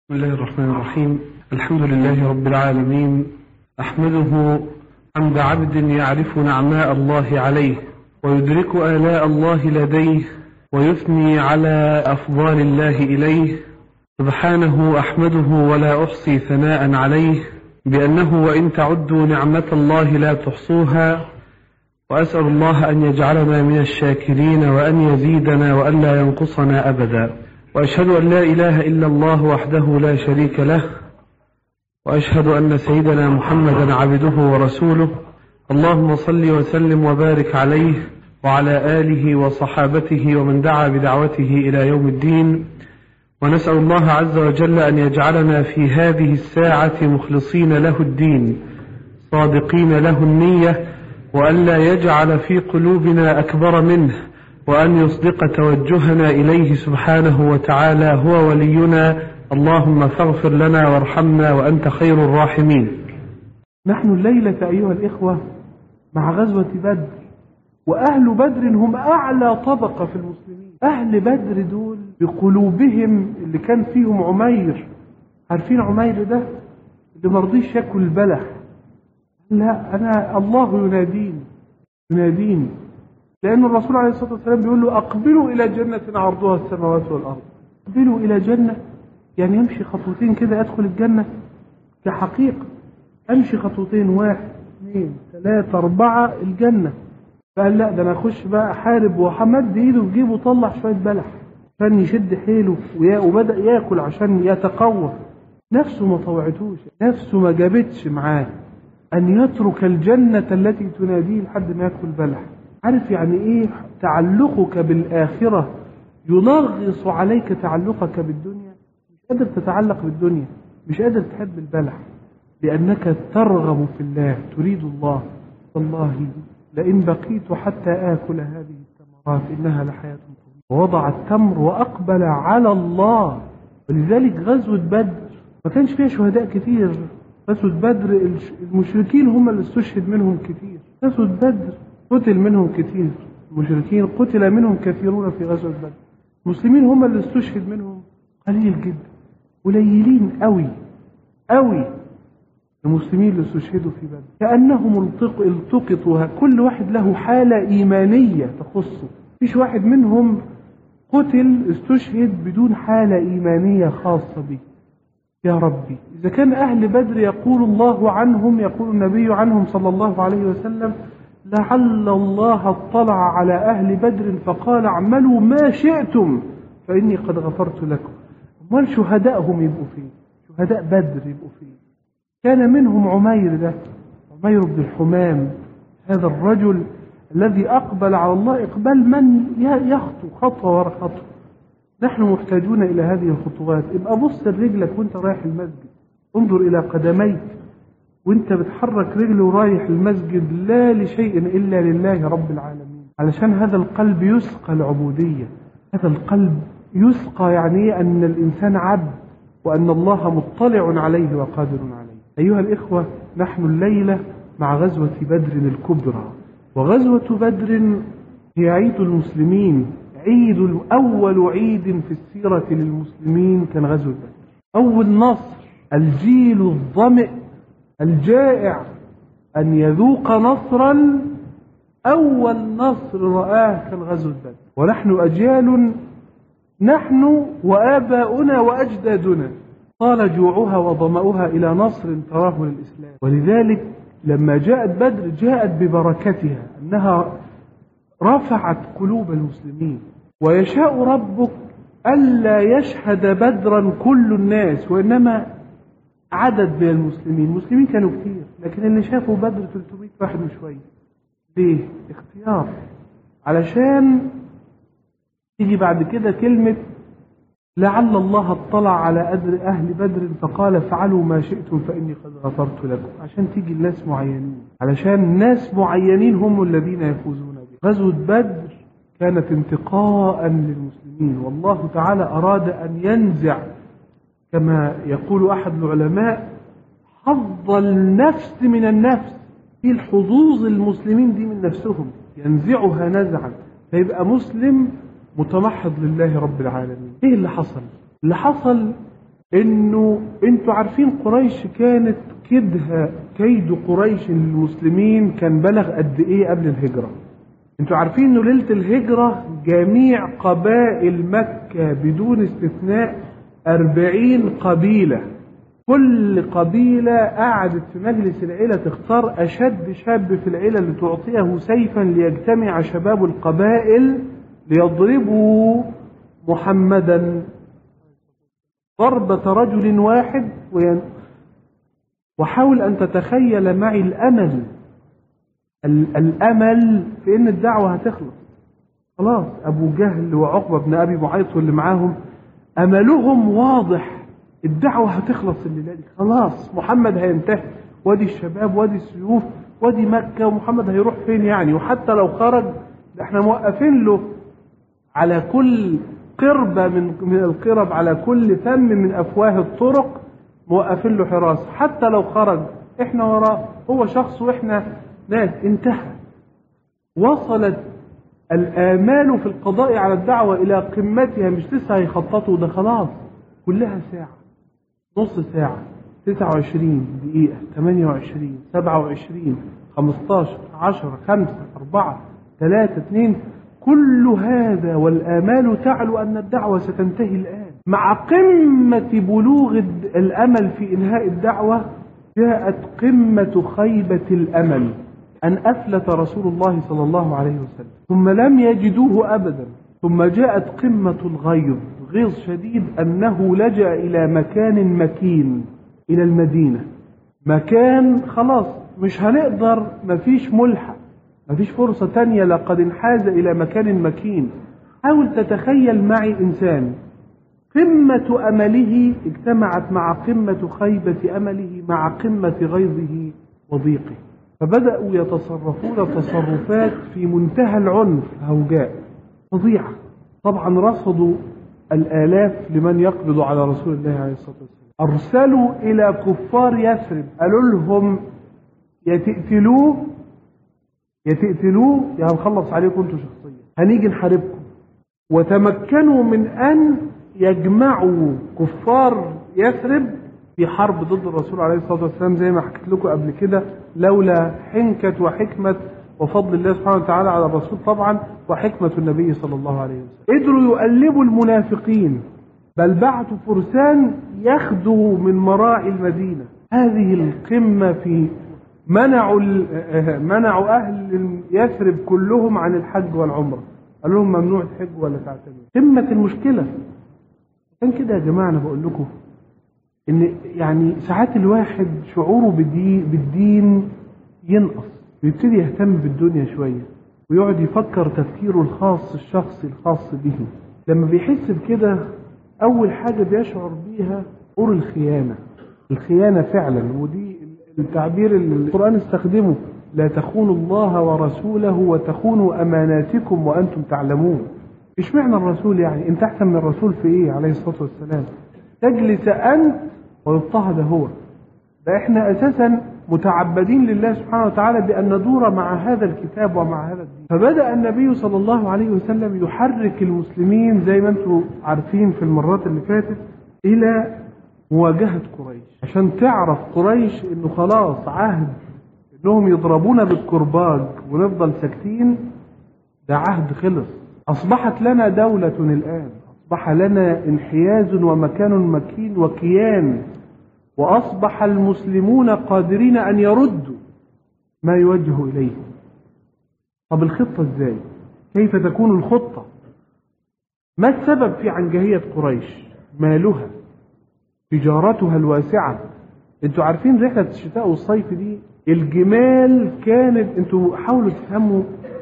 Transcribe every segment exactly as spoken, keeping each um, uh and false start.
بسم الله الرحمن الرحيم. الحمد لله رب العالمين، أحمده حمد عبد يعرف نعماء الله عليه ويدرك آلاء الله لديه ويثني على أفضال الله إليه. سبحانه أحمده ولا أحصي ثناء عليه بأنه وإن تعدوا نعمة الله لا تحصوها، وأسأل الله أن يجعلنا من الشاكرين وأن يزيدنا وأن لا ينقصنا أبدا. وأشهد أن لا إله إلا الله وحده لا شريك له، وأشهد أن سيدنا محمدا عبده ورسوله. اللهم صل وسلم وبارك عليه وعلى آله وصحابته ومن دعا بدعوته إلى يوم الدين. ونسأل الله عز وجل أن يجعلنا في هذه الساعة مخلصين له الدين صادقين له النية، وأن لا يجعل في قلوبنا أكبر منه، وأن يصدق توجهنا إليه سبحانه وتعالى. هو ولينا، اللهم فاغفر لنا وارحمنا وأنت خير الراحمين. نحن الليلة أيها الإخوة مع غزوة بدر، وأهل بدر هم أعلى طبقة في المسلمين. أهل بدر دول بقلوبهم اللي كان فيهم عمير، عارفين عمير ده اللي مرضيش يأكل البلح؟ لا، أنا الله يناديني يناديني لأن الرسول عليه الصلاة والسلام بيقول له أقبلوا إلى جنة عرضها السماوات والأرض. أقبلوا إلى جنة يعني يمشي خطوتين كده أدخل الجنة كحقيقة. أمشي خطوتين، واحد اثنين ثلاثة أربعة، الجنة. فقال لا، ده أنا أخش بقى أحارب، وحمد إيده في جيبه وطلع شوية بلح عشان يشد حيله، وبدأ يأكل عشان يتقوى. نفسه ما طوعتوش، نفسه ما جابتش معاه أن يترك الجنة التي تناديه لحد ما يأكل بلح. عارف يعني إيه تعلقك بالآخرة ينغص عليك تعلقك بالدنيا؟ مش قادر تتعلق بالدنيا، مش قادر تحب البلح، لأنك ترغب في الله، تريد الله. والله لئن بقيت حتى آكل هذه الثمرات إنها لحياة طويلة. ووضع التمر وأقبل على الله. ولذلك غزوة بدر ما كانش فيها شهداء كتير. غزوة بدر المشركين هم اللي استشهد منهم كتير. غزوة بدر قتل منهم كتير، المشركين قتل منهم كثيرون في غزوة بدر. المسلمين هم اللي استشهد منهم قليل جدا، قليلين قوي قوي المسلمين اللي استشهدوا في بدر. كأنهم التقطوا، كل واحد له حالة إيمانية تخصه. فيش واحد منهم قتل استشهد بدون حالة إيمانية خاصة به. يا ربي، إذا كان أهل بدر يقول الله عنهم، يقول النبي عنهم صلى الله عليه وسلم: لعل الله اطلع على أهل بدر فقال اعملوا ما شئتم فإني قد غفرت لكم. أمال شهدائهم يبقوا فين؟ شهداء بدر يبقوا فين؟ كان منهم عمير، ده عمير بن الحمام، هذا الرجل الذي أقبل على الله إقبال من يخطو خطوة ورا خطوة. نحن محتاجون إلى هذه الخطوات. ابقى بص لرجلك وانت رايح المسجد، انظر إلى قدميك وانت بتحرك رجله ورايح المسجد، لا لشيء إلا لله رب العالمين، علشان هذا القلب يسقى العبودية. هذا القلب يسقى يعني أن الإنسان عبد، وأن الله مطلع عليه وقادر عليه. أيها الإخوة، نحن الليلة مع غزوة بدر الكبرى. وغزوة بدر هي عيد المسلمين، عيد أول عيد في السيرة للمسلمين كان غزوة بدر. أول نصر، الجيل الظمئ الجائع أن يذوق نصرا، أول نصر رآه كان غزوة بدر. ونحن أجيال، نحن وآباؤنا وأجدادنا طال جوعها وظمأها إلى نصر تراه للإسلام. ولذلك لما جاءت بدر جاءت ببركتها، أنها رفعت قلوب المسلمين. ويشاء ربك ألا يشهد بدرا كل الناس، وإنما عدد من المسلمين. المسلمين كانوا كتير، لكن اللي شافوا بدر ثلاثمائة واحد وشوية. ليه؟ اختيار، علشان تيجي بعد كده كلمة لعل الله اطلع على أهل بدر فقال فعلوا ما شئتم فإني قد غفرت لكم، عشان تيجي الناس معينين، علشان ناس معينين هم الذين يفوزون به. غزوة بدر كانت انتقاء للمسلمين، والله تعالى أراد أن ينزع، كما يقول أحد العلماء، حظ النفس من النفس. في الحظوظ المسلمين دي من نفسهم، ينزعها نزعا، فيبقى مسلم متمحض لله رب العالمين. ايه اللي حصل؟ اللي حصل انه انتوا عارفين قريش كانت كدها، كيد قريش للمسلمين كان بلغ قد ايه قبل الهجرة؟ انتوا عارفين انه ليلة الهجرة جميع قبائل مكة بدون استثناء أربعين قبيلة، كل قبيلة قعدت في مجلس العيلة تختار أشد شاب في العيلة لتعطيه سيفا ليجتمع شباب القبائل ليضربوا محمدا ضربة رجل واحد. وحاول أن تتخيل معي الأمل، الأمل في أن الدعوة هتخلص. خلاص أبو جهل وعقبة بن أبي معيط واللي معاهم أملهم واضح، الدعوة هتخلص الليلة دي، خلاص محمد هينتهي، وادي الشباب وادي السيوف وادي مكة، ومحمد هيروح فين يعني؟ وحتى لو خرج احنا موقفين له على كل قربة من من القرب، على كل فم من أفواه الطرق موقفين له حراسة، حتى لو خرج احنا وراه، هو شخص واحنا ناس. انتهى. وصلت الآمال في القضاء على الدعوة إلى قمتها، مش لسه هيخططوا، ده خلاص كلها ساعة، نص ساعة، تسعة وعشرين دقيقة، ثمانية وعشرين، سبعة وعشرين، خمستاشر، عشرة، خمسة، أربعة، ثلاثة، اثنين، كل هذا والآمال تعلو أن الدعوة ستنتهي الآن. مع قمة بلوغ الأمل في إنهاء الدعوة جاءت قمة خيبة الأمل، أن أفلت رسول الله صلى الله عليه وسلم، ثم لم يجدوه أبدا، ثم جاءت قمة الغيظ، غيظ شديد أنه لجأ إلى مكان مكين، إلى المدينة، مكان خلاص مش هنقدر، مفيش ملحق، مفيش فرصة تانية، لقد انحاز إلى مكان مكين. حاول تتخيل معي إنسان قمة أمله اجتمعت مع قمة خيبة أمله مع قمة غيظه وضيقه، فبدأوا يتصرفون تصرفات في منتهى العنف، هوجاء فظيعة. طبعا رصدوا الآلاف لمن يقبض على رسول الله عليه الصلاة والسلام، أرسلوا إلى كفار يثرب، قالوا لهم يا تقتلوه يا تقتلوه يا هنخلص عليكم انتوا شخصيا، هنيجي نحاربكم. وتمكنوا من أن يجمعوا كفار يثرب في حرب ضد الرسول عليه الصلاة والسلام، زي ما حكيت لكم قبل كده، لولا حنكة وحكمة وفضل الله سبحانه وتعالى على الرسول طبعا، وحكمة النبي صلى الله عليه وسلم. قدروا يقلبوا المنافقين، بل بعثوا فرسان يخدوا من مراعي المدينة. هذه القمة في منعوا منعوا أهل يثرب كلهم عن الحج والعمرة، قالوا لهم ممنوع الحج ولا تعتمروا. قمة المشكلة. عشان كده يا جماعة أنا بقول لكم إن يعني ساعات الواحد شعوره بالدين ينقص، ويبتدي يهتم بالدنيا شوية، ويقعد يفكر تفكيره الخاص الشخصي الخاص به. لما بيحس بكده أول حاجة بيشعر بيها شعور الخيانة، الخيانة فعلا، ودي التعبير اللي القرآن استخدمه، لا تخونوا الله ورسوله وتخونوا أماناتكم وأنتم تعلمون. إيش معنى الرسول يعني؟ أنت أحسن من الرسول في إيه عليه الصلاة والسلام؟ تجلس أنت ويضطهد هو. ده إحنا أساسا متعبدين لله سبحانه وتعالى بأن ندور مع هذا الكتاب ومع هذا الدين. فبدأ النبي صلى الله عليه وسلم يحرك المسلمين زي ما أنتم عارفين في المرات اللي فاتت إلى مواجهة قريش، عشان تعرف قريش إنه خلاص عهد إنهم يضربونا بالكرباج ونفضل ساكتين، ده عهد خلص. أصبحت لنا دولة الآن، أصبح لنا انحياز ومكان مكين وكيان، وأصبح المسلمون قادرين أن يردوا ما يوجه إليهم. طب الخطة إزاي؟ كيف تكون الخطة؟ ما السبب في عنجهية قريش؟ مالها، تجارتها الواسعة. انتوا عارفين رحلة الشتاء والصيف دي الجمال كانت، انتوا حاولوا تفهموا،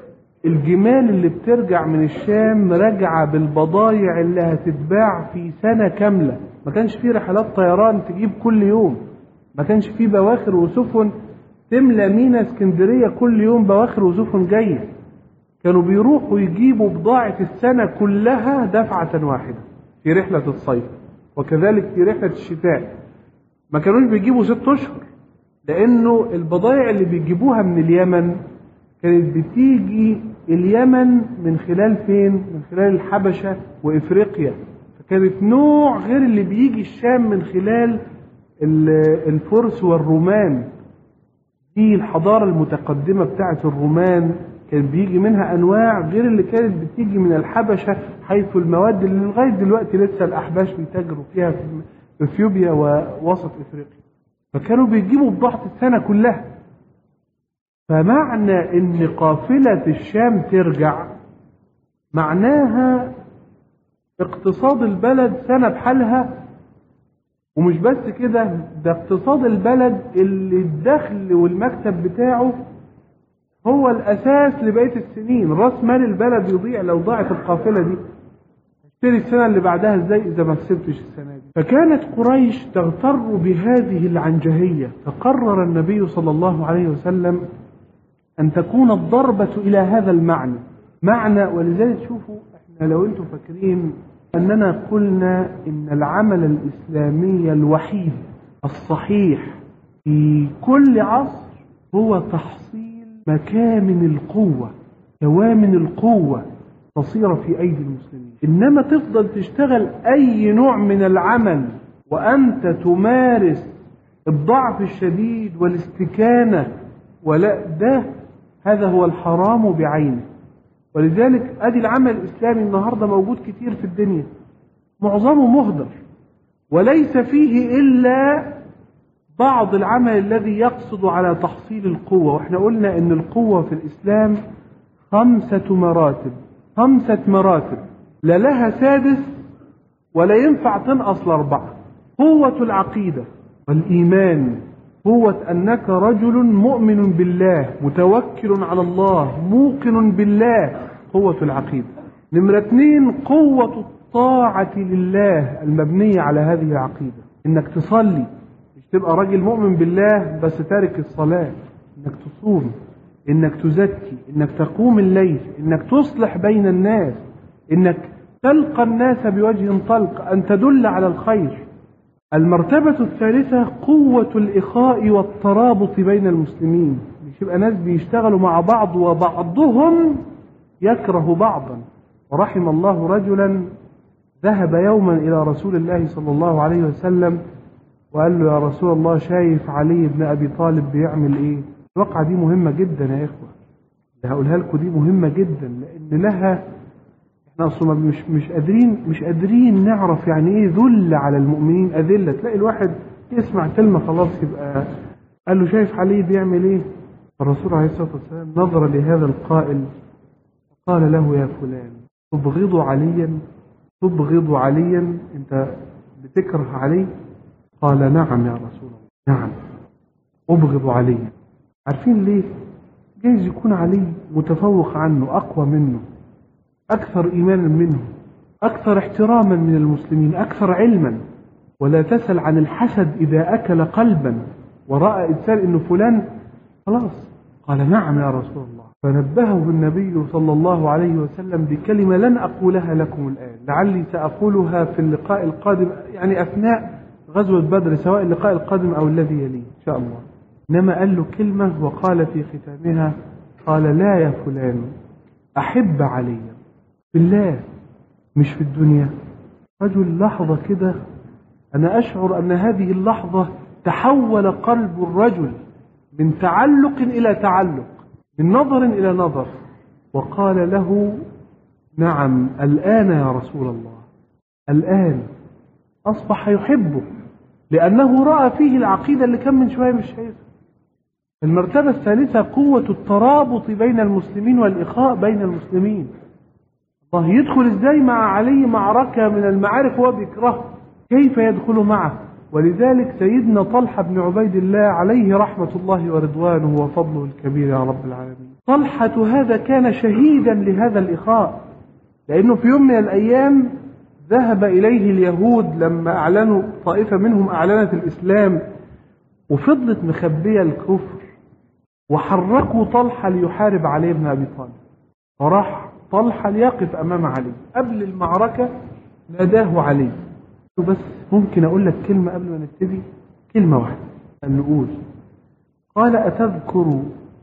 الجمال اللي بترجع من الشام راجعة بالبضايع اللي هتتباع في سنة كاملة. ما كانش فيه رحلات طيران تجيب كل يوم، ما كانش فيه بواخر وسفن تملى مينا اسكندرية كل يوم بواخر وسفن جاية. كانوا بيروحوا يجيبوا بضاعة السنة كلها دفعة واحدة في رحلة الصيف، وكذلك في رحلة الشتاء. ما كانوش بيجيبوا ست أشهر، لأنه البضائع اللي بيجيبوها من اليمن كانت بتيجي اليمن من خلال فين؟ من خلال الحبشة وإفريقيا. فكانت نوع غير اللي بيجي الشام من خلال الفرس والرومان. دي الحضارة المتقدمة بتاعت الرومان كان بيجي منها أنواع غير اللي كانت بتيجي من الحبشة، حيث المواد اللي لغاية دلوقتي لسه الأحباش بيتاجروا فيها في إثيوبيا ووسط إفريقيا. فكانوا بيجيبوا بضاعة السنة كلها. فمعنى إن قافلة الشام ترجع معناها اقتصاد البلد سنة بحالها. ومش بس كده، ده اقتصاد البلد اللي الدخل والمكسب بتاعه هو الأساس لبقية السنين. راس مال البلد يضيع لو ضاعت القافلة دي. اشتري السنة اللي بعدها ازاي إذا ما كسبتش السنة دي؟ فكانت قريش تغتر بهذه العنجهية. فقرر النبي صلى الله عليه وسلم أن تكون الضربة إلى هذا المعنى معنى. ولذلك شوفوا، احنا لو انتم فاكرين أننا قلنا إن العمل الإسلامي الوحيد الصحيح في كل عصر هو تحصيل مكامن القوة، كوامن القوة تصير في أيدي المسلمين. إنما تفضل تشتغل أي نوع من العمل وأنت تمارس الضعف الشديد والاستكانة، ولا ده هذا هو الحرام بعينه. ولذلك ادي العمل الاسلامي النهارده موجود كتير في الدنيا، معظمه مهدر، وليس فيه الا بعض العمل الذي يقصد على تحصيل القوة. واحنا قلنا ان القوة في الاسلام خمسة مراتب، خمسة مراتب لا لها سادس ولا ينفع تنقص لاربعة. قوة العقيدة والإيمان، قوة أنك رجل مؤمن بالله متوكل على الله موقن بالله، قوة العقيدة. نمرة اثنين قوة الطاعة لله المبنية على هذه العقيدة، إنك تصلي، مش تبقى راجل مؤمن بالله بس تارك الصلاة، إنك تصوم، إنك تزكي، إنك تقوم الليل، إنك تصلح بين الناس، إنك تلقى الناس بوجه طلق، أن تدل على الخير. المرتبة الثالثة قوة الإخاء والترابط بين المسلمين، مش يبقى ناس بيشتغلوا مع بعض وبعضهم يكره بعضا. ورحم الله رجلا ذهب يوما إلى رسول الله صلى الله عليه وسلم وقال له: يا رسول الله، شايف علي بن أبي طالب بيعمل إيه؟ الواقعة دي مهمة جدا يا إخوة، اللي هقولها لكم دي مهمة جدا، لأن لها احنا اصلا مش مش قادرين مش قادرين نعرف يعني ايه ذل على المؤمنين اذله. تلاقي الواحد يسمع كلمه خلاص يبقى قال له: شايف علي بيعمل ايه؟ الرسول عليه الصلاه والسلام نظر لهذا القائل وقال له: يا فلان، تبغض عليا؟ تبغض عليا؟ انت بتكره علي؟ قال: نعم يا رسول الله، نعم ابغض عليا. عارفين ليه؟ جايز يكون علي متفوق عنه، اقوى منه، أكثر إيمانا منه، أكثر احتراما من المسلمين، أكثر علما. ولا تسل عن الحسد إذا أكل قلبا ورأى إنسان إنه فلان خلاص. قال: نعم يا رسول الله. فنبهه النبي صلى الله عليه وسلم بكلمة لن أقولها لكم الآن، لعلي سأقولها في اللقاء القادم، يعني أثناء غزوة بدر، سواء اللقاء القادم أو الذي يليه إن شاء الله. إنما قال له كلمة وقال في ختامها، قال: لا يا فلان، أحب علي بالله مش في الدنيا. رجل لحظة كده أنا أشعر أن هذه اللحظة تحول قلب الرجل من تعلق إلى تعلق، من نظر إلى نظر، وقال له: نعم الآن يا رسول الله. الآن أصبح يحبه لأنه رأى فيه العقيدة اللي كان من شوية مش شايفها. المرتبة الثالثة قوة الترابط بين المسلمين والإخاء بين المسلمين. الله يدخل ازاي مع علي معركة من المعارك وهو بيكرهه؟ كيف يدخل معه؟ ولذلك سيدنا طلحة بن عبيد الله عليه رحمة الله ورضوانه وفضله الكبير يا رب العالمين، طلحة هذا كان شهيدا لهذا الإخاء، لأنه في يوم من الأيام ذهب إليه اليهود لما أعلنوا، طائفة منهم أعلنت الإسلام وفضلت مخبية الكفر، وحركوا طلحة ليحارب علي بن أبي طالب. فراح طلحة ليقف أمام علي قبل المعركة، ناداه علي. بس ممكن أقول لك كلمة قبل ما نبتدي؟ كلمة واحدة أن نقول. قال: أتذكر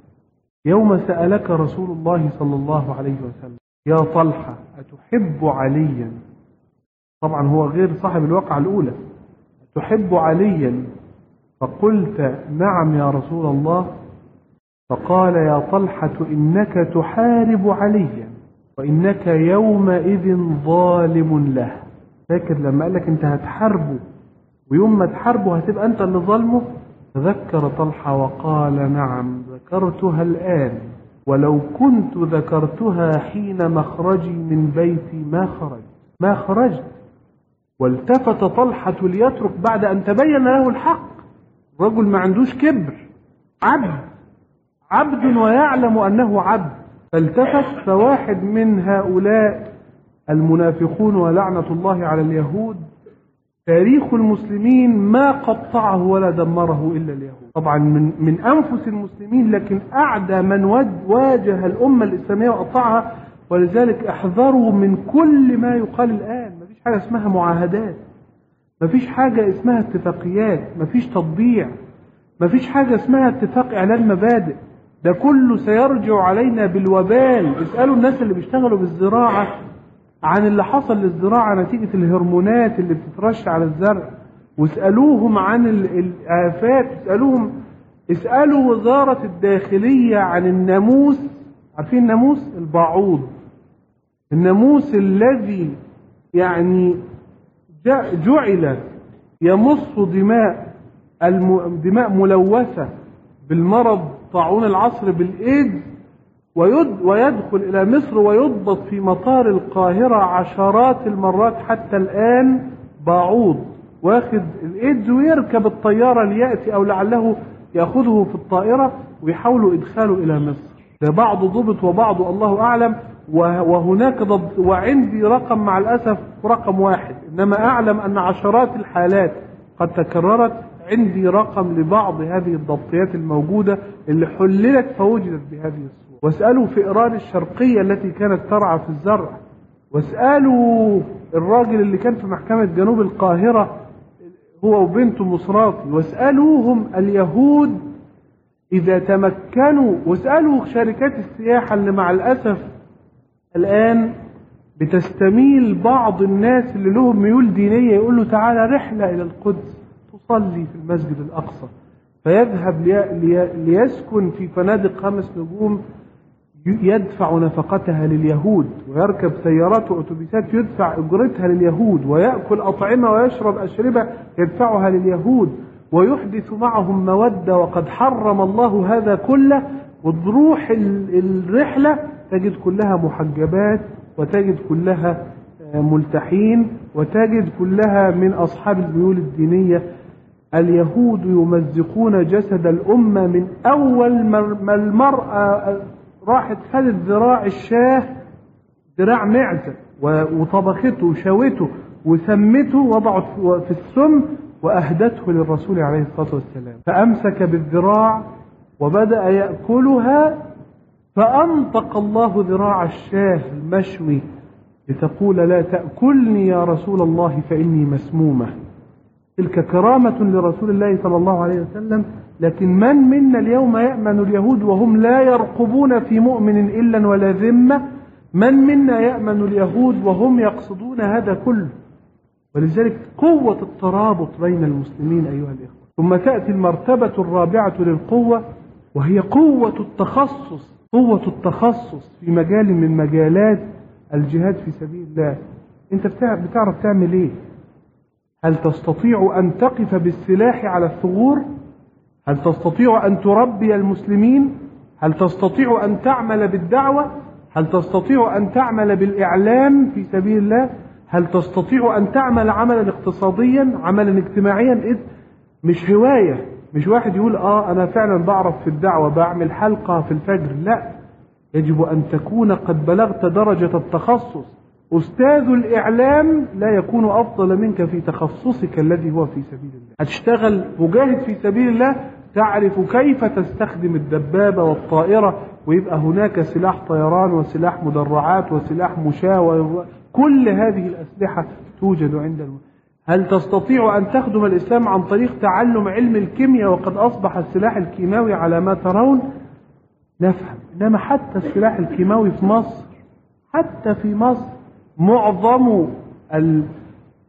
يوم سألك رسول الله صلى الله عليه وسلم: يا طلحة، أتحب عليا طبعا هو غير صاحب الواقعة الأولى. تحب عليا؟ فقلت نعم يا رسول الله. فقال يا طلحة إنك تحارب عليا وإنك يومئذ ظالم له. فاكر لما قال لك أنت هتحاربه ويوم ما تحاربه هتبقى أنت اللي ظالمه؟ تذكر طلحة وقال نعم ذكرتها الآن، ولو كنت ذكرتها حين مخرجي من بيتي ما خرج ما خرجت. والتفت طلحة ليترك بعد أن تبين له الحق. رجل ما عندوش كبر، عبد عبد ويعلم أنه عبد. فالتفت، فواحد من هؤلاء المنافقون ولعنة الله على اليهود تاريخ المسلمين ما قطعه ولا دمره إلا اليهود، طبعا من, من أنفس المسلمين، لكن أعدى من واجه الأمة الإسلامية وقطعها. ولذلك احذروا من كل ما يقال الآن. ما فيش حاجة اسمها معاهدات، ما فيش حاجة اسمها اتفاقيات، ما فيش تطبيع، ما فيش حاجة اسمها اتفاق إعلان مبادئ. ده كله سيرجع علينا بالوبال. اسألوا الناس اللي بيشتغلوا بالزراعة عن اللي حصل للزراعة نتيجة الهرمونات اللي بتترش على الزرع، واسألوهم عن الآفات، اسألوهم اسألوا وزارة الداخلية عن الناموس. عارفين الناموس؟ الباعوض، الناموس الذي يعني جعل يمص دماء دماء ملوثة بالمرض طاعون العصر بالإيدز، ويدخل إلى مصر ويضبط في مطار القاهرة عشرات المرات حتى الآن. باعوض واخد الإيدز ويركب الطيارة ليأتي أو لعله يأخذه في الطائرة ويحاولوا إدخاله إلى مصر. ده بعض ضبط وبعض الله أعلم. وهناك ضبط، وعندي رقم مع الأسف رقم واحد، إنما أعلم أن عشرات الحالات قد تكررت. عندي رقم لبعض هذه الضبطيات الموجودة اللي حللت فوجدت بهذه الصورة. واسألوا فئران الشرقية التي كانت ترعى في الزرع، واسألوا الراجل اللي كان في محكمة جنوب القاهرة هو وبنته مصراتي، واسألوهم اليهود إذا تمكنوا، واسألوا شركات السياحة اللي مع الأسف الآن بتستميل بعض الناس اللي لهم ميول دينية يقول له تعالى رحلة إلى القدس تصلي في المسجد الأقصى، فيذهب لي ليسكن في فنادق خمس نجوم يدفع نفقتها لليهود، ويركب سيارات وأتوبيسات يدفع أجرتها لليهود، ويأكل أطعمة ويشرب أشربة يدفعها لليهود، ويحدث معهم مودة، وقد حرم الله هذا كله. وتروح الرحلة تجد كلها محجبات، وتجد كلها ملتحين، وتجد كلها من أصحاب الميول الدينية. اليهود يمزقون جسد الأمة من أول ما المرأة راحت خدت ذراع الشاه، ذراع معزة، وطبخته وشوته وسمته، وضعت في السم وأهدته للرسول عليه الصلاة والسلام، فأمسك بالذراع وبدأ يأكلها، فأنطق الله ذراع الشاه المشوي لتقول لا تأكلني يا رسول الله فإني مسمومة. تلك كرامة لرسول الله صلى الله عليه وسلم. لكن من منا اليوم يأمن اليهود وهم لا يرقبون في مؤمن إلا ولا ذمة؟ من منا يأمن اليهود وهم يقصدون هذا كله؟ ولذلك قوة الترابط بين المسلمين أيها الإخوة. ثم تأتي المرتبة الرابعة للقوة، وهي قوة التخصص. قوة التخصص في مجال من مجالات الجهاد في سبيل الله. انت بتعرف تعمل ايه؟ هل تستطيع ان تقف بالسلاح على الثغور؟ هل تستطيع ان تربي المسلمين؟ هل تستطيع ان تعمل بالدعوة؟ هل تستطيع ان تعمل بالاعلام في سبيل الله؟ هل تستطيع ان تعمل عملا اقتصاديا، عملا اجتماعيا؟ مش هواية، مش واحد يقول اه انا فعلا بعرف في الدعوة بعمل حلقة في الفجر. لا، يجب ان تكون قد بلغت درجة التخصص. أستاذ الإعلام لا يكون أفضل منك في تخصصك الذي هو في سبيل الله. هتشتغل مجاهد في سبيل الله، تعرف كيف تستخدم الدبابة والطائرة، ويبقى هناك سلاح طيران وسلاح مدرعات وسلاح مشاة، كل هذه الأسلحة توجد عند المسلمين. هل تستطيع أن تخدم الإسلام عن طريق تعلم علم الكيمياء وقد أصبح السلاح الكيماوي على ما ترون؟ نفهم. إنما حتى السلاح الكيماوي في مصر، حتى في مصر معظم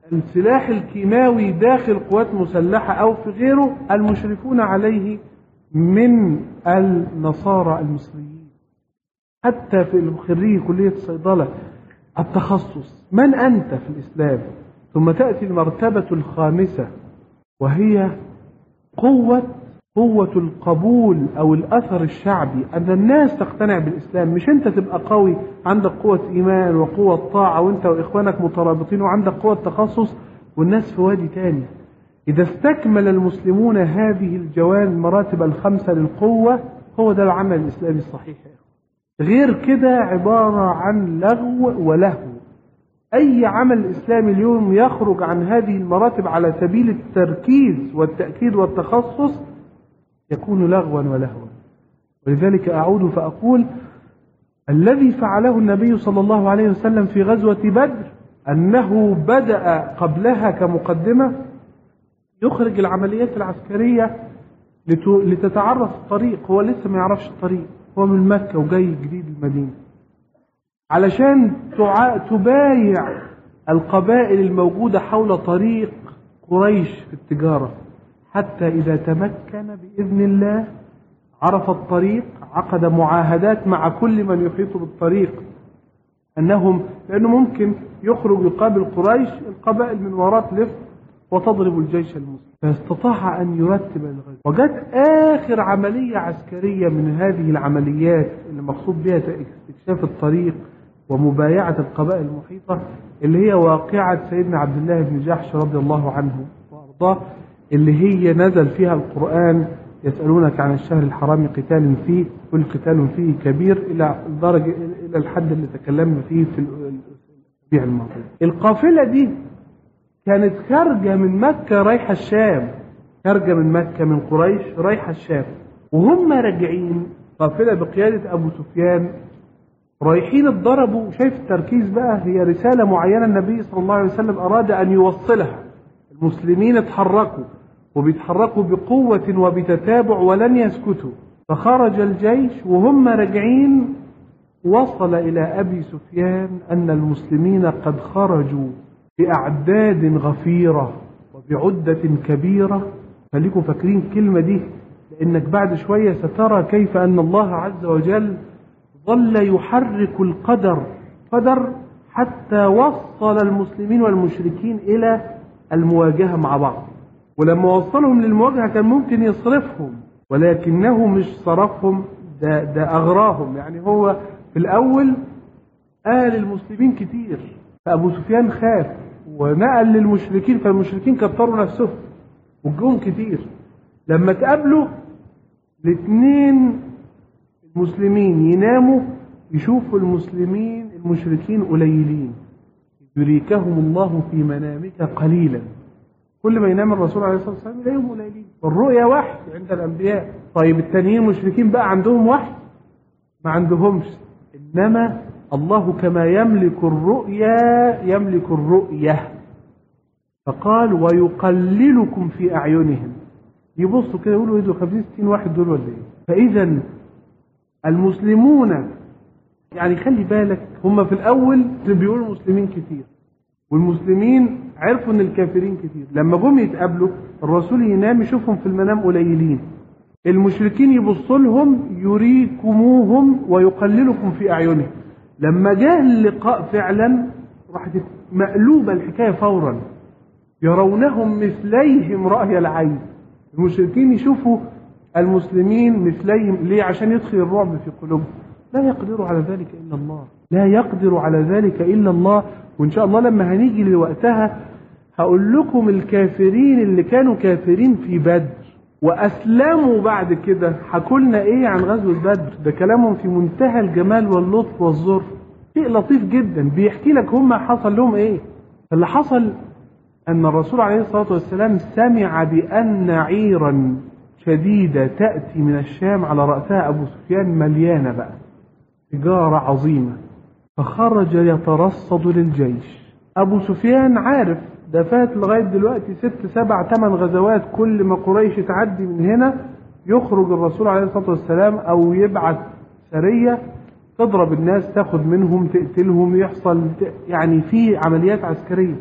السلاح الكيماوي داخل قوات مسلحة أو في غيره المشرفون عليه من النصارى المصريين. حتى في خريج كلية الصيدلة التخصص من أنت في الإسلام، ثم تأتي المرتبة الخامسة وهي قوة قوة القبول أو الأثر الشعبي، أن الناس تقتنع بالإسلام. مش أنت تبقى قوي عندك قوة إيمان وقوة طاعة وأنت وإخوانك مترابطين وعندك قوة تخصص والناس في وادي تاني. إذا استكمل المسلمون هذه الجوانب المراتب الخمسة للقوة هو ده العمل الإسلامي الصحيح. غير كده عبارة عن لغو ولهو. أي عمل إسلامي اليوم يخرج عن هذه المراتب على سبيل التركيز والتأكيد والتخصص يكون لغوا ولهوا. ولذلك أعود فأقول الذي فعله النبي صلى الله عليه وسلم في غزوة بدر أنه بدأ قبلها كمقدمة يخرج العمليات العسكرية لتتعرف الطريق. هو لسه ما يعرفش الطريق، هو من مكة وجاي جديد المدينة، علشان تبايع القبائل الموجودة حول طريق قريش في التجارة، حتى إذا تمكن بإذن الله عرف الطريق عقد معاهدات مع كل من يحيط بالطريق أنهم، لأنه ممكن يخرج يقابل قريش القبائل من وراء تلف وتضرب الجيش المسلم، فاستطاع أن يرتب الغزو. وجت آخر عملية عسكرية من هذه العمليات اللي مقصود بها استكشاف الطريق ومبايعة القبائل المحيطة، اللي هي واقعة سيدنا عبد الله بن جحش رضي الله عنه وأرضاه، اللي هي نزل فيها القرآن يسألونك عن الشهر الحرام قتال فيه كل قتال فيه كبير، إلى درجة إلى الحد اللي تكلمنا فيه في الأسابيع الماضية. القافلة دي كانت خارجة من مكة رايحة الشام، خارجة من مكة من قريش رايحة الشام، وهم راجعين قافلة بقيادة أبو سفيان رايحين اتضربوا. شايف التركيز بقى، هي رسالة معينة النبي صلى الله عليه وسلم أراد أن يوصلها. المسلمين اتحركوا وبيتحركوا بقوة وبتتابع ولن يسكتوا، فخرج الجيش وهم راجعين وصل إلى أبي سفيان أن المسلمين قد خرجوا بأعداد غفيرة وبعدة كبيرة. خليكم فاكرين الكلمة دي، لأنك بعد شوية سترى كيف أن الله عز وجل ظل يحرك القدر قدر حتى وصل المسلمين والمشركين إلى المواجهة مع بعض. ولما وصلهم للمواجهة كان ممكن يصرفهم، ولكنه مش صرفهم، ده, ده أغراهم. يعني هو في الأول قال المسلمين كتير فأبو سفيان خاف ونقل للمشركين، فالمشركين كتروا نفسهم وجوهم كتير. لما تقابلوا الاثنين المسلمين يناموا يشوفوا المسلمين المشركين قليلين، يريكهم الله في منامك قليلا. كل ما ينام الرسول عليه الصلاة والسلام يلاقيهم قليلين. الرؤيا وحي عند الأنبياء. طيب التانيين المشركين بقى عندهم وحي؟ ما عندهمش. إنما الله كما يملك الرؤيا يملك الرؤية، فقال ويقللكم في أعينهم. يبصوا كده يقولوا ايه دول خمسين ستين واحد دول ولا ايه؟ فإذا المسلمون يعني خلي بالك هم في الأول بيقولوا المسلمين كتير والمسلمين عرفوا ان الكافرين كتير. لما جم يتقابلوا الرسول ينام يشوفهم في المنام قليلين، المشركين يبصوا لهم يريكموهم ويقللكم في أعينهم. لما جاء اللقاء فعلا راحت مقلوبة الحكاية فورا، يرونهم مثليهم رأي العين. المشركين يشوفوا المسلمين مثليهم. ليه؟ عشان يدخل الرعب في قلوبهم. لا يقدر على ذلك إلا الله، لا يقدر على ذلك إلا الله. وإن شاء الله لما هنيجي لوقتها هقول لكم الكافرين اللي كانوا كافرين في بدر وأسلموا بعد كده حكولنا إيه عن غزوة بدر. ده كلامهم في منتهى الجمال واللطف والظرف، شيء لطيف جدا. بيحكي لك هم حصل لهم إيه. اللي حصل أن الرسول عليه الصلاة والسلام سمع بأن عيرا شديدة تأتي من الشام على رأسها أبو سفيان مليانة بقى تجارة عظيمة، فخرج يترصد للجيش. أبو سفيان عارف ده فات لغاية دلوقتي ست سبع ثمان غزوات، كل ما قريش تعدي من هنا يخرج الرسول عليه الصلاة والسلام أو يبعث سرية تضرب الناس تاخد منهم تقتلهم، يحصل يعني في عمليات عسكرية.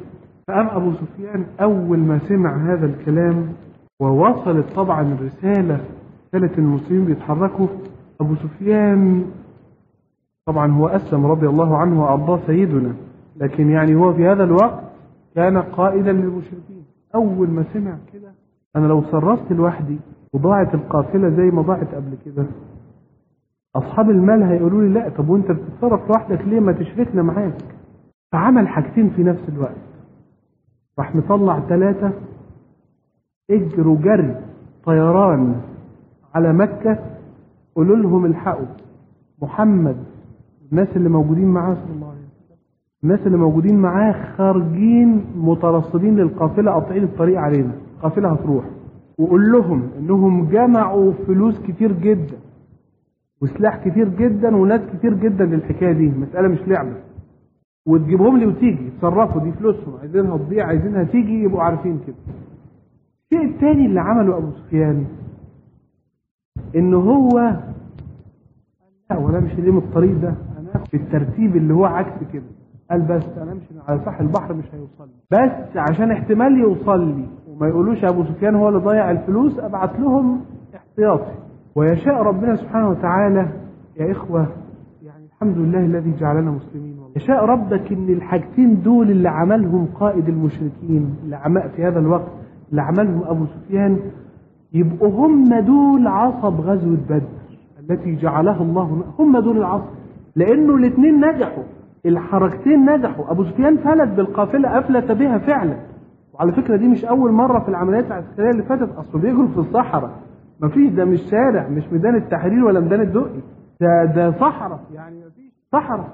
فقام أبو سفيان أول ما سمع هذا الكلام ووصلت طبعا الرسالة رسالة المسلمين بيتحركوا، أبو سفيان طبعا هو أسلم رضي الله عنه وأرضاه سيدنا، لكن يعني هو في هذا الوقت كان قائدا للمشركين. أول ما سمع كده، أنا لو صرفت لوحدي وضاعت القافلة زي ما ضاعت قبل كده، أصحاب المال هيقولوا لي لا، طب وأنت بتتصرف لوحدك ليه؟ ما تشركنا معاك. فعمل حاجتين في نفس الوقت، راح مطلع ثلاثة اجروا جري طيران على مكة، قولوا لهم الحقوا محمد، الناس اللي موجودين معاه صلى الله عليه وسلم، الناس اللي موجودين معاه خارجين مترصدين للقافلة قاطعين الطريق علينا، القافلة هتروح، وقول لهم انهم جمعوا فلوس كتير جدا وسلاح كتير جدا وناس كتير جدا للحكاية دي، مسألة مش لعبة، وتجيبهم لي وتيجي يتصرفوا، دي فلوسهم، عايزينها تضيع عايزينها تيجي، يبقوا عارفين كده. الشيء الثاني اللي عمله أبو سفيان إن هو لا، ولا امشي ليه من الطريق ده، أنا في الترتيب اللي هو عكس كده، قال بس أنا امشي على ساحل البحر مش هيوصل لي، بس عشان احتمال يوصل لي وما يقولوش أبو سفيان هو اللي ضيع الفلوس، أبعت لهم احتياطي. ويشاء ربنا سبحانه وتعالى يا إخوة، يعني الحمد لله الذي جعلنا مسلمين، والله يشاء ربك إن الحاجتين دول اللي عملهم قائد المشركين اللي عمل في هذا الوقت، اللي عملهم أبو سفيان، يبقوا هم دول عصب غزوة بدر التي جعلها الله، هم دول العصب، لأنه الاثنين نجحوا، الحركتين نجحوا. أبو سفيان فلت بالقافلة، أفلت بها فعلا، وعلى فكرة دي مش أول مرة في العمليات العسكرية اللي فاتت، أصله بيجروا في الصحراء، مفيش، ده مش شارع، مش ميدان التحرير ولا ميدان الدقي، ده ده صحراء، يعني مفيش صحراء.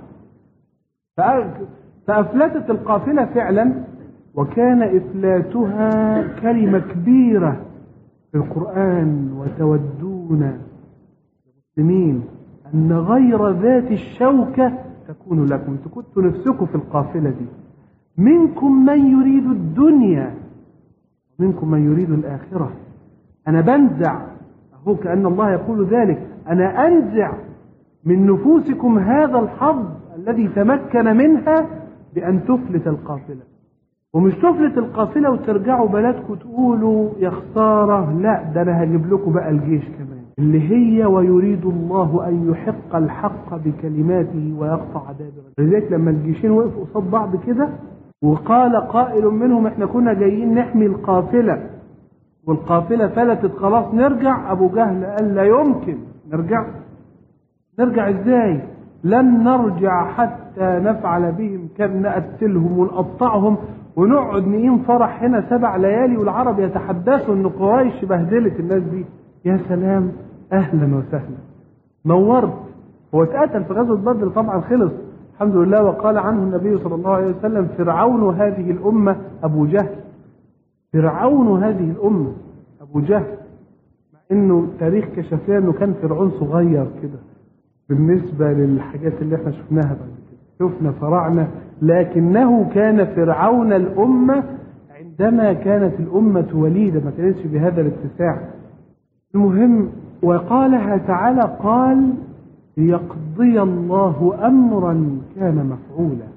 فأفلتت القافلة فعلا، وكان إفلاتها كلمة كبيرة في القرآن، وتودون المسلمين أن غير ذات الشوكة تكون لكم، انتوا كنتوا نفسكم في القافلة دي، منكم من يريد الدنيا ومنكم من يريد الآخرة، أنا بنزع، هو كأن الله يقول ذلك، أنا أنزع من نفوسكم هذا الحظ الذي تمكن منها بأن تفلت القافلة، ومش تفلت القافلة وترجعوا بلدكم تقولوا يا خسارة، لا، ده أنا هجيب لكم بقى الجيش كمان، اللي هي ويريد الله أن يحق الحق بكلماته ويقطع دابر. لذلك لما الجيشين وقفوا قصاد بعض كده، وقال قائل منهم احنا كنا جايين نحمي القافلة والقافلة فلتت خلاص نرجع، أبو جهل قال لا يمكن نرجع، نرجع ازاي؟ لن نرجع حتى نفعل بهم، كان نقتلهم ونقطعهم ونقعد نقيم فرح هنا سبع ليالي والعرب يتحدثوا ان قريش بهدلت الناس دي. يا سلام، اهلا وسهلا، نورت. هو اتقتل في غزوة بدر طبعا، خلص الحمد لله، وقال عنه النبي صلى الله عليه وسلم فرعون هذه الأمة أبو جهل، فرعون هذه الأمة أبو جهل، مع انه تاريخ كشف لنا انه كان فرعون صغير كده بالنسبة للحاجات اللي احنا شفناها بعد كده، شفنا فراعنة، لكنه كان فرعون الأمة عندما كانت الأمة وليدة، ما كانتش بهذا الاتساع. المهم، وقالها تعالى، قال ليقضي الله أمرا كان مفعولا،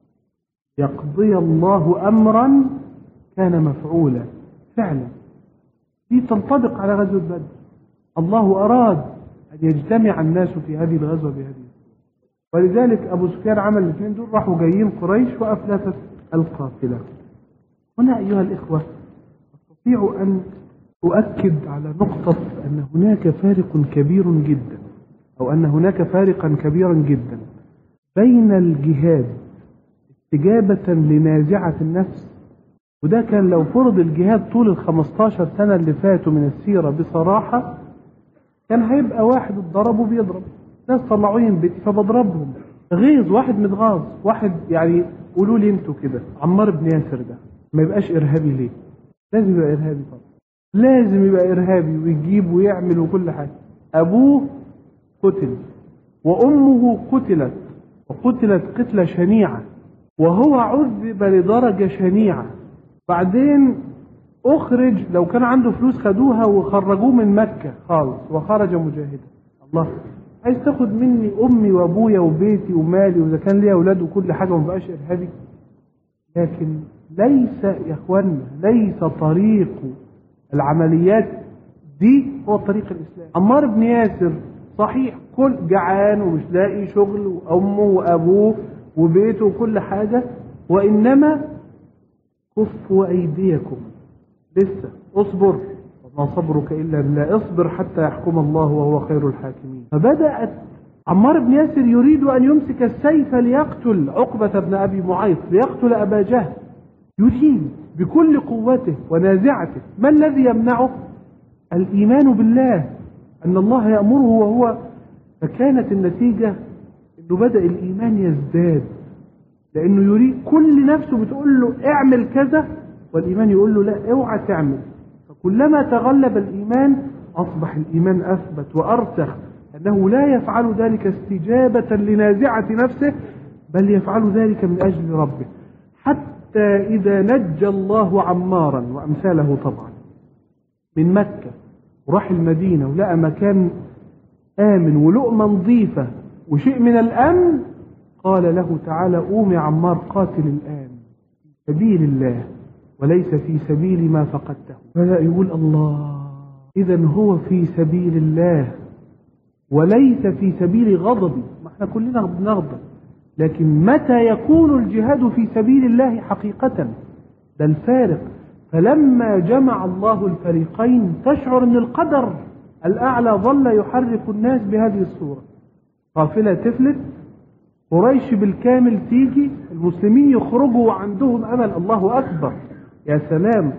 يقضي الله أمرا كان مفعولا، فعلا دي تنطبق على غزوة بدر، الله أراد أن يجتمع الناس في هذه الغزوة بهذه الصورة، ولذلك أبو سفيان عمل الاثنين دول، راحوا جايين قريش وأفلتت القافلة. هنا أيها الإخوة أستطيع أن أؤكد على نقطة أن هناك فارق كبير جدا، أو أن هناك فارقا كبيرا جدا بين الجهاد استجابة لنازعة النفس، وده كان لو فرض الجهاد طول الخمستاشر سنة اللي فاتوا من السيرة بصراحة، كان هيبقى واحد اتضرب وبيضرب، ناس طلعوين بيتي فبضربهم، غيظ، واحد متغاظ، واحد يعني قولوا لي انتوا كده، عمار بن ياسر ده ما يبقاش إرهابي ليه؟ لازم يبقى إرهابي طبعا، لازم يبقى إرهابي ويجيب ويعمل وكل حاجة. أبوه قتل وأمه قتلت، وقتلت قتلة شنيعة، وهو عذب لدرجة شنيعة، بعدين أخرج، لو كان عنده فلوس خدوها وخرجوه من مكة خالص وخرج مجاهدا. الله، عايز تاخد مني أمي وأبويا وبيتي ومالي، وإذا كان لي أولاد وكل حاجة وما بقاش إرهابي؟ لكن ليس يا اخوانا، ليس طريق العمليات دي هو طريق الإسلام. عمار بن ياسر صحيح كل جعان ومش لاقي شغل وأمه وأبوه وبيته وكل حاجة، وإنما كفوا أيديكم، لسه اصبر وما صبرك إلا بالله، اصبر حتى يحكم الله وهو خير الحاكمين. فبدأت عمار بن ياسر يريد أن يمسك السيف ليقتل عقبة بن أبي معيط، ليقتل أبا جهل، يريد بكل قوته ونازعته. ما الذي يمنعه؟ الإيمان بالله، أن الله يأمره وهو. فكانت النتيجة أنه بدأ الإيمان يزداد، لأنه يريد كل نفسه بتقول له اعمل كذا، والإيمان يقول له لا اوعى تعمل. فكلما تغلب الإيمان أصبح الإيمان أثبت وأرسخ، أنه لا يفعل ذلك استجابة لنازعة نفسه، بل يفعل ذلك من أجل ربه. حتى إذا نجى الله عمارا وأمثاله طبعا من مكة وراح المدينة ولقى مكان آمن ولقمة نظيفة وشيء من الأمن، قال له تعالى قوم يا عمار قاتل الآن في سبيل الله وليس في سبيل ما فقدته. بدأ يقول الله، إذن هو في سبيل الله وليس في سبيل غضبي. ما احنا كلنا بنغضب، لكن متى يكون الجهاد في سبيل الله حقيقة؟ ده الفارق. فلما جمع الله الفريقين تشعر ان القدر الأعلى ظل يحرك الناس بهذه الصورة. قافلة تفلت، قريش بالكامل تيجي، المسلمين يخرجوا وعندهم أمل. الله أكبر، يا سلام.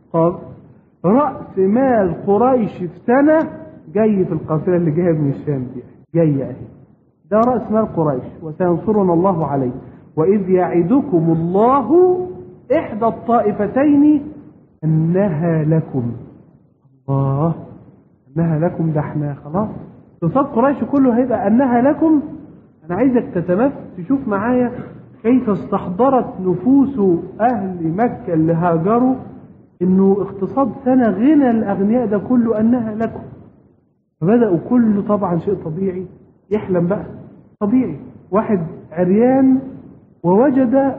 رأس مال قريش في سنة جاي في القافلة اللي جاية من الشام دي، جاية اهي، ده رأس مال قريش. وسينصرنا الله عليه. وإذ يعدكم الله إحدى الطائفتين أنها لكم. الله، أنها لكم، ده احنا خلاص اقتصاد قريش كله هيبقى أنها لكم. أنا عايزك تتمثل تشوف معايا كيف استحضرت نفوس أهل مكة اللي هاجروا إنه اقتصاد سنة غنى الأغنياء ده كله أنها لكم. فبدأوا كله طبعا شيء طبيعي يحلم بقى، طبيعي. واحد عريان ووجد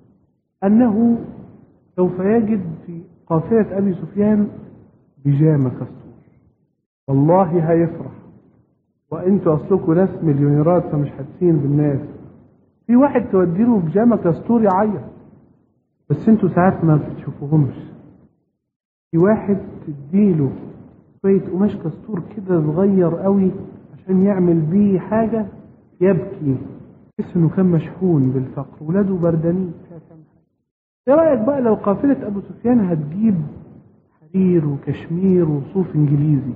أنه سوف يجد في قافلة أبي سفيان بيجامة كستور، والله هيفرح. وانتوا أصلكوا ناس مليونيرات فمش حاسين بالناس. في واحد توديله بيجامة كستور يعيط، بس انتوا ساعات ما بتشوفوهمش. في واحد تديله شوية قماش كستور كده صغير قوي عشان يعمل بيه حاجة يبكي، يحس انه كان مشحون بالفقر، ولاده بردانين فيها كام حاجة. ايه رأيك بقى لو قافلة ابو سفيان هتجيب حرير وكشمير وصوف انجليزي؟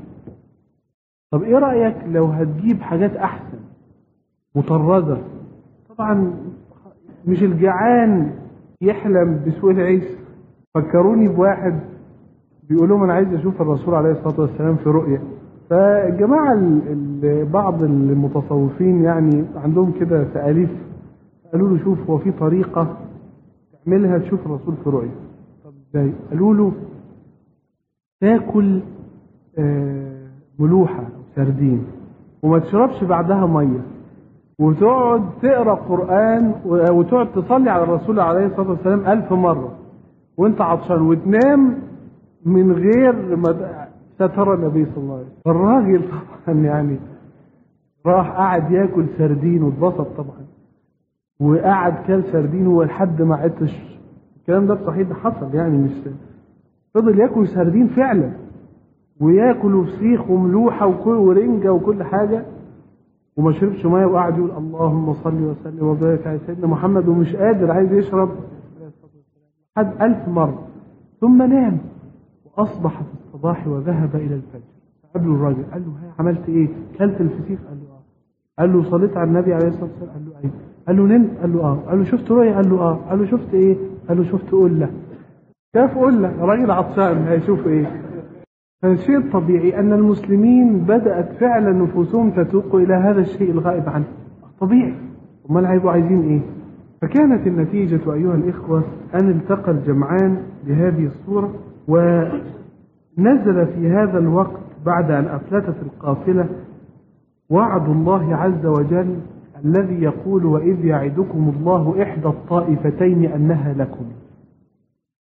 طب ايه رأيك لو هتجيب حاجات احسن مطردة؟ طبعا مش الجعان يحلم بسوء العيش. فكروني بواحد بيقول لهم انا عايز اشوف الرسول عليه الصلاة والسلام في رؤية. فالجماعة بعض المتصوفين يعني عندهم كده تأليف، قالوا له شوف هو في طريقة تعملها تشوف الرسول في رؤية. طب ازاي؟ قالوا له تاكل آه ملوحة أو سردين وما تشربش بعدها مية، وتقعد تقرأ قرآن وتقعد تصلي على الرسول عليه الصلاة والسلام ألف مرة وانت عطشان، وتنام من غير ما سترى النبي صلى الله عليه وسلم. الراجل طبعا يعني راح قعد ياكل سردين واتبسط طبعا، وقعد كل سردين ولحد ما عطش. الكلام ده بصحيح ده حصل يعني، مش فضل ياكل سردين فعلا، وياكل فسيخ وملوحة وكل ورنجة وكل حاجة، وما شربش ميه، وقعد يقول اللهم صل وسلم وبارك على سيدنا محمد، ومش قادر عايز يشرب حد ألف مرة. ثم نام وأصبح في الصباح وذهب إلى الفجر. فقابله الراجل قال له ها عملت إيه؟ كلت الفسيخ؟ قال له آه. قال له صليت على النبي عليه الصلاة والسلام؟ قال له أيوه. قال له نمت؟ قال له آه. قال له شفت رؤيا؟ قال له آه. قال له شفت إيه؟ قال له شفت قلة. شاف قلة، راجل عطشان هيشوف إيه؟ فالشيء الطبيعي أن المسلمين بدأت فعلا نفوسهم تتوق إلى هذا الشيء الغائب عنه. طبيعي، امال هيبقوا عايزين إيه؟ فكانت النتيجة أيها الإخوة أن التقى الجمعان بهذه الصورة، ونزل في هذا الوقت بعد أن أفلتت القافلة وعد الله عز وجل الذي يقول وإذ يعدكم الله إحدى الطائفتين أنها لكم.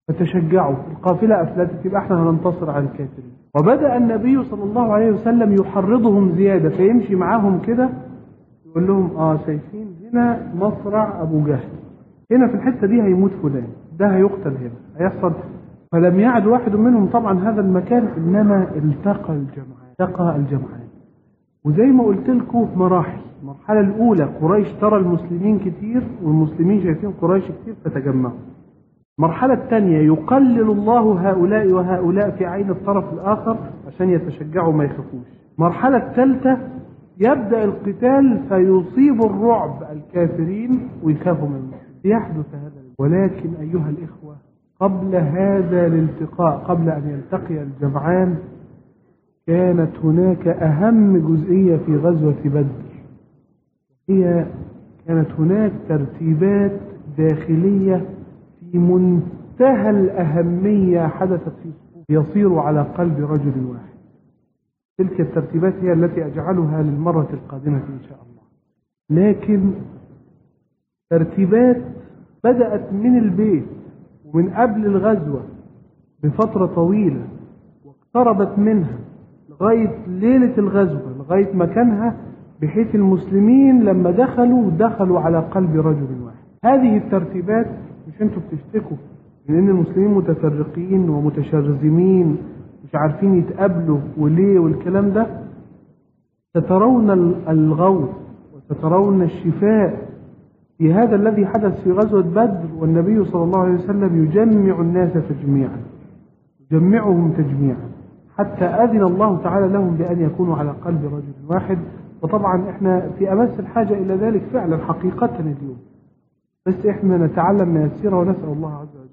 فتشجعوا، القافلة أفلتت، يبقى احنا هننتصر على الكافرين. وبدأ النبي صلى الله عليه وسلم يحرضهم زيادة، فيمشي معاهم كده يقول لهم اه شايفين هنا مصرع أبو جهل، هنا في الحتة دي هيموت فلان، ده هيقتل هنا، هيحصل. فلم يعد واحد منهم طبعا هذا المكان، إنما التقى الجمعان، التقى الجمعان. وزي ما قلت لكم مراحل، المرحلة الأولى قريش ترى المسلمين كتير والمسلمين شايفين قريش كتير فتجمعوا. المرحلة الثانية يقلل الله هؤلاء وهؤلاء في عين الطرف الآخر عشان يتشجعوا ما يخافوش. المرحلة الثالثة يبدأ القتال فيصيب الرعب الكافرين ويخافوا من المسلمين. يحدث هذا. ولكن أيها الإخوة، قبل هذا الالتقاء، قبل أن يلتقي الجمعان، كانت هناك أهم جزئية في غزوة بدر، هي كانت هناك ترتيبات داخلية في منتهى الأهمية حدثت في صفوف يصير على قلب رجل واحد. تلك الترتيبات هي التي أجعلها للمرة القادمة إن شاء الله. لكن ترتيبات بدأت من البيت ومن قبل الغزوة بفترة طويلة، واقتربت منها لغاية ليلة الغزوة، لغاية مكانها، بحيث المسلمين لما دخلوا دخلوا على قلب رجل واحد. هذه الترتيبات، مش انتوا بتشتكوا من ان المسلمين متفرقين ومتشرذمين مش عارفين يتقابلوا وليه والكلام ده؟ سترون الغوث وسترون الشفاء في هذا الذي حدث في غزوة بدر، والنبي صلى الله عليه وسلم يجمع الناس تجميعا، يجمعهم تجميعا، حتى أذن الله تعالى لهم بأن يكونوا على قلب رجل واحد. وطبعا احنا في أمس الحاجة إلى ذلك فعلا حقيقة اليوم، بس احنا نتعلم من السيرة ونسأل الله عز وجل